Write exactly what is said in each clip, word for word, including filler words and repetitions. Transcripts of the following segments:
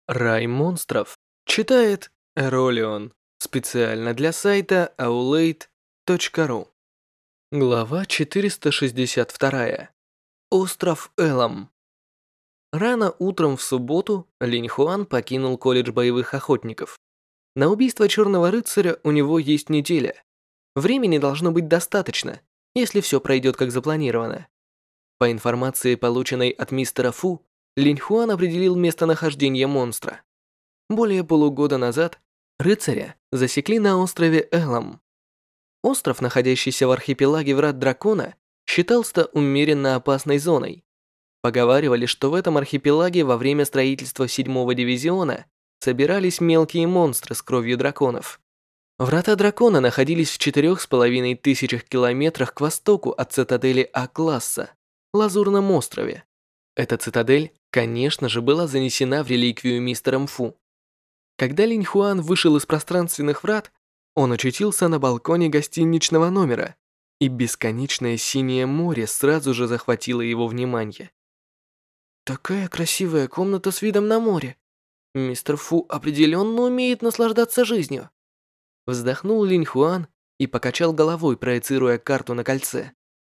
Рай монстров. Читает Эролион. Специально для сайта аулейт точка ру. Глава четыреста шестьдесят два. Остров Элам. Рано утром в субботу Линь Хуан покинул колледж боевых охотников. На убийство Черного Рыцаря у него есть неделя. Времени должно быть достаточно, если все пройдет как запланировано. По информации, полученной от мистера Фу, Линь Хуан определил местонахождение монстра. Более полугода назад рыцаря засекли на острове Элам. Остров, находящийся в архипелаге Врат Дракона, считался умеренно опасной зоной. Поговаривали, что в этом архипелаге во время строительства седьмого дивизиона собирались мелкие монстры с кровью драконов. Врата Дракона находились в четырех с половиной тысячах километрах к востоку от цитадели А-класса, Лазурном острове. Эта цитадель, конечно же, была занесена в реликвию мистером Фу. Когда Линь Хуан вышел из пространственных врат, он очутился на балконе гостиничного номера, и бесконечное синее море сразу же захватило его внимание. «Такая красивая комната с видом на море. Мистер Фу определенно умеет наслаждаться жизнью». Вздохнул Линь Хуан и покачал головой, проецируя карту на кольце.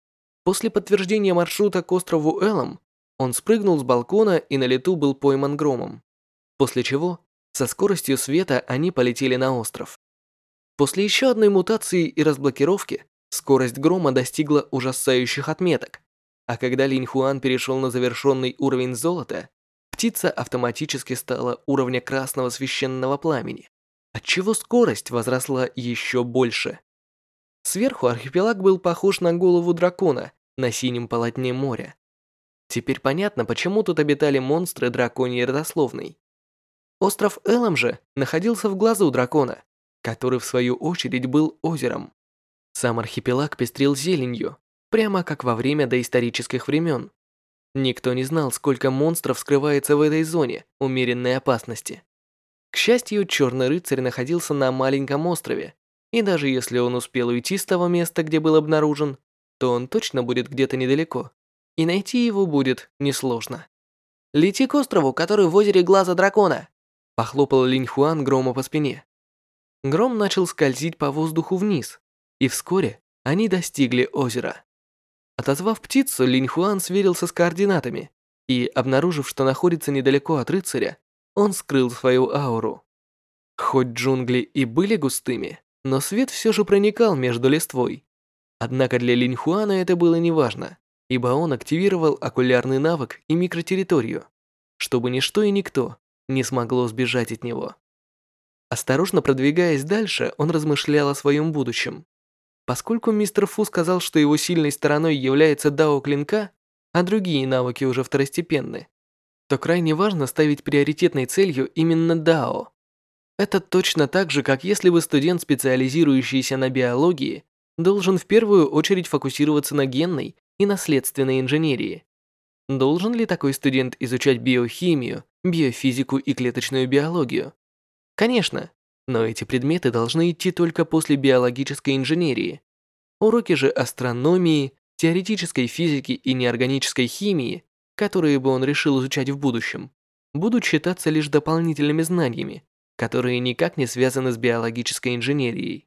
После подтверждения маршрута к острову Элам, он спрыгнул с балкона и на лету был пойман громом. После чего, со скоростью света, они полетели на остров. После еще одной мутации и разблокировки, скорость грома достигла ужасающих отметок, а когда Линь Хуан перешел на завершенный уровень золота, птица автоматически стала уровня красного священного пламени, отчего скорость возросла еще больше. Сверху архипелаг был похож на голову дракона на синем полотне моря. Теперь понятно, почему тут обитали монстры драконьей родословной. Остров Элам же находился в глазу дракона, который в свою очередь был озером. Сам архипелаг пестрил зеленью, прямо как во время доисторических времен. Никто не знал, сколько монстров скрывается в этой зоне умеренной опасности. К счастью, Черный Рыцарь находился на маленьком острове, и даже если он успел уйти с того места, где был обнаружен, то он точно будет где-то недалеко, и найти его будет несложно. «Лети к острову, который в озере Глаза Дракона!» Похлопал Линь Хуан Грома по спине. Гром начал скользить по воздуху вниз, и вскоре они достигли озера. Отозвав птицу, Линь Хуан сверился с координатами, и, обнаружив, что находится недалеко от рыцаря, он скрыл свою ауру. Хоть джунгли и были густыми, но свет все же проникал между листвой. Однако для Линь Хуана это было неважно, ибо он активировал окулярный навык и микротерриторию, чтобы ничто и никто не смогло сбежать от него. Осторожно продвигаясь дальше, он размышлял о своем будущем. Поскольку мистер Фу сказал, что его сильной стороной является дао клинка, а другие навыки уже второстепенны, то крайне важно ставить приоритетной целью именно дао. Это точно так же, как если бы студент, специализирующийся на биологии, должен в первую очередь фокусироваться на генной и наследственной инженерии. Должен ли такой студент изучать биохимию, биофизику и клеточную биологию? Конечно, но эти предметы должны идти только после биологической инженерии. Уроки же астрономии, теоретической физики и неорганической химии, которые бы он решил изучать в будущем, будут считаться лишь дополнительными знаниями, которые никак не связаны с биологической инженерией.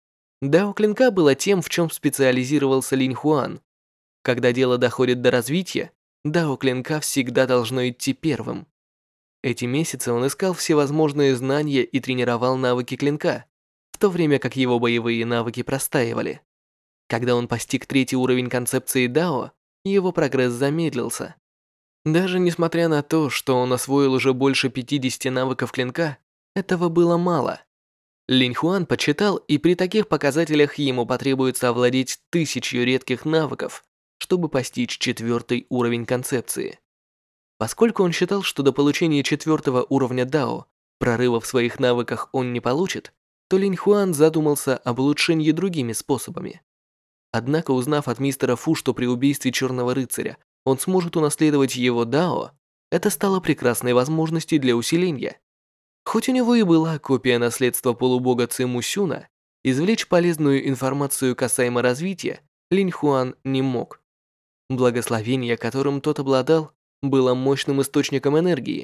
Дао клинка было тем, в чем специализировался Линь Хуан. Когда дело доходит до развития, дао клинка всегда должно идти первым. Эти месяцы он искал всевозможные знания и тренировал навыки клинка, в то время как его боевые навыки простаивали. Когда он постиг третий уровень концепции дао, его прогресс замедлился. Даже несмотря на то, что он освоил уже больше пятидесяти навыков клинка, этого было мало. Линь Хуан подсчитал, и при таких показателях ему потребуется овладеть тысячью редких навыков, чтобы постичь четвертый уровень концепции. Поскольку он считал, что до получения четвертого уровня дао прорыва в своих навыках он не получит, то Линь Хуан задумался об улучшении другими способами. Однако, узнав от мистера Фу, что при убийстве Черного Рыцаря он сможет унаследовать его дао, это стало прекрасной возможностью для усиления. Хоть у него и была копия наследства полубога Циму Сюна, извлечь полезную информацию касаемо развития Линь Хуан не мог. Благословение, которым тот обладал, было мощным источником энергии,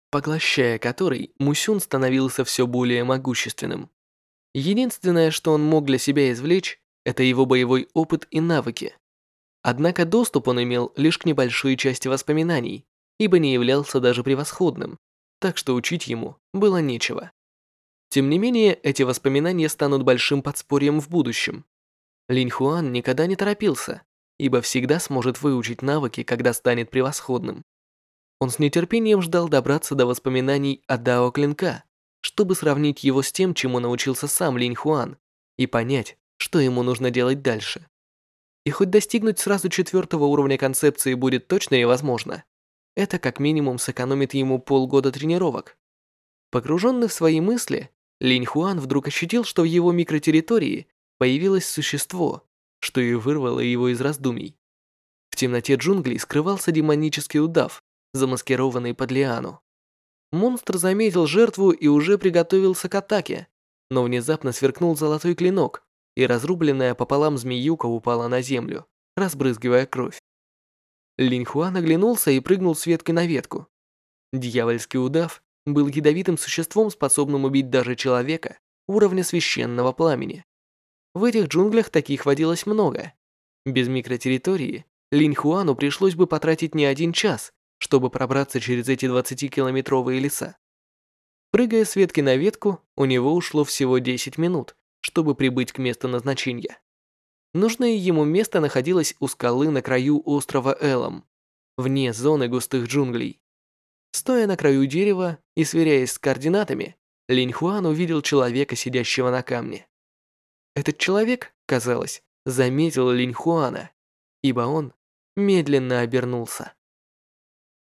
поглощая который, Мусюн становился все более могущественным. Единственное, что он мог для себя извлечь, это его боевой опыт и навыки. Однако доступ он имел лишь к небольшой части воспоминаний, ибо не являлся даже превосходным, так что учить ему было нечего. Тем не менее, эти воспоминания станут большим подспорьем в будущем. Линь Хуан никогда не торопился, ибо всегда сможет выучить навыки, когда станет превосходным. Он с нетерпением ждал добраться до воспоминаний о Дао Клинка, чтобы сравнить его с тем, чему научился сам Линь Хуан, и понять, что ему нужно делать дальше. И хоть достигнуть сразу четвертого уровня концепции будет точно невозможно, это как минимум сэкономит ему полгода тренировок. Погруженный в свои мысли, Линь Хуан вдруг ощутил, что в его микротерритории появилось существо, что и вырвало его из раздумий. В темноте джунглей скрывался демонический удав, замаскированный под лиану. Монстр заметил жертву и уже приготовился к атаке, но внезапно сверкнул золотой клинок, и разрубленная пополам змеюка упала на землю, разбрызгивая кровь. Линь Хуан оглянулся и прыгнул с ветки на ветку. Дьявольский удав был ядовитым существом, способным убить даже человека уровня священного пламени. В этих джунглях таких водилось много. Без микротерритории Линь Хуану пришлось бы потратить не один час, чтобы пробраться через эти двадцатикилометровые леса. Прыгая с ветки на ветку, у него ушло всего десять минут, чтобы прибыть к месту назначения. Нужное ему место находилось у скалы на краю острова Элом, вне зоны густых джунглей. Стоя на краю дерева и сверяясь с координатами, Линь Хуан увидел человека, сидящего на камне. Этот человек, казалось, заметил Линь Хуана, ибо он медленно обернулся.